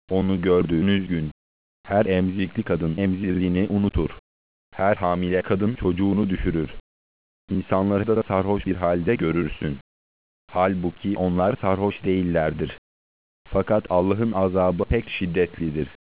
Onu gördüğünüz gün, her emzikli kadın emzirliğini unutur. Her hamile kadın çocuğunu düşürür. İnsanları da sarhoş bir halde görürsün. Halbuki onlar sarhoş değillerdir. Fakat Allah'ın azabı pek şiddetlidir.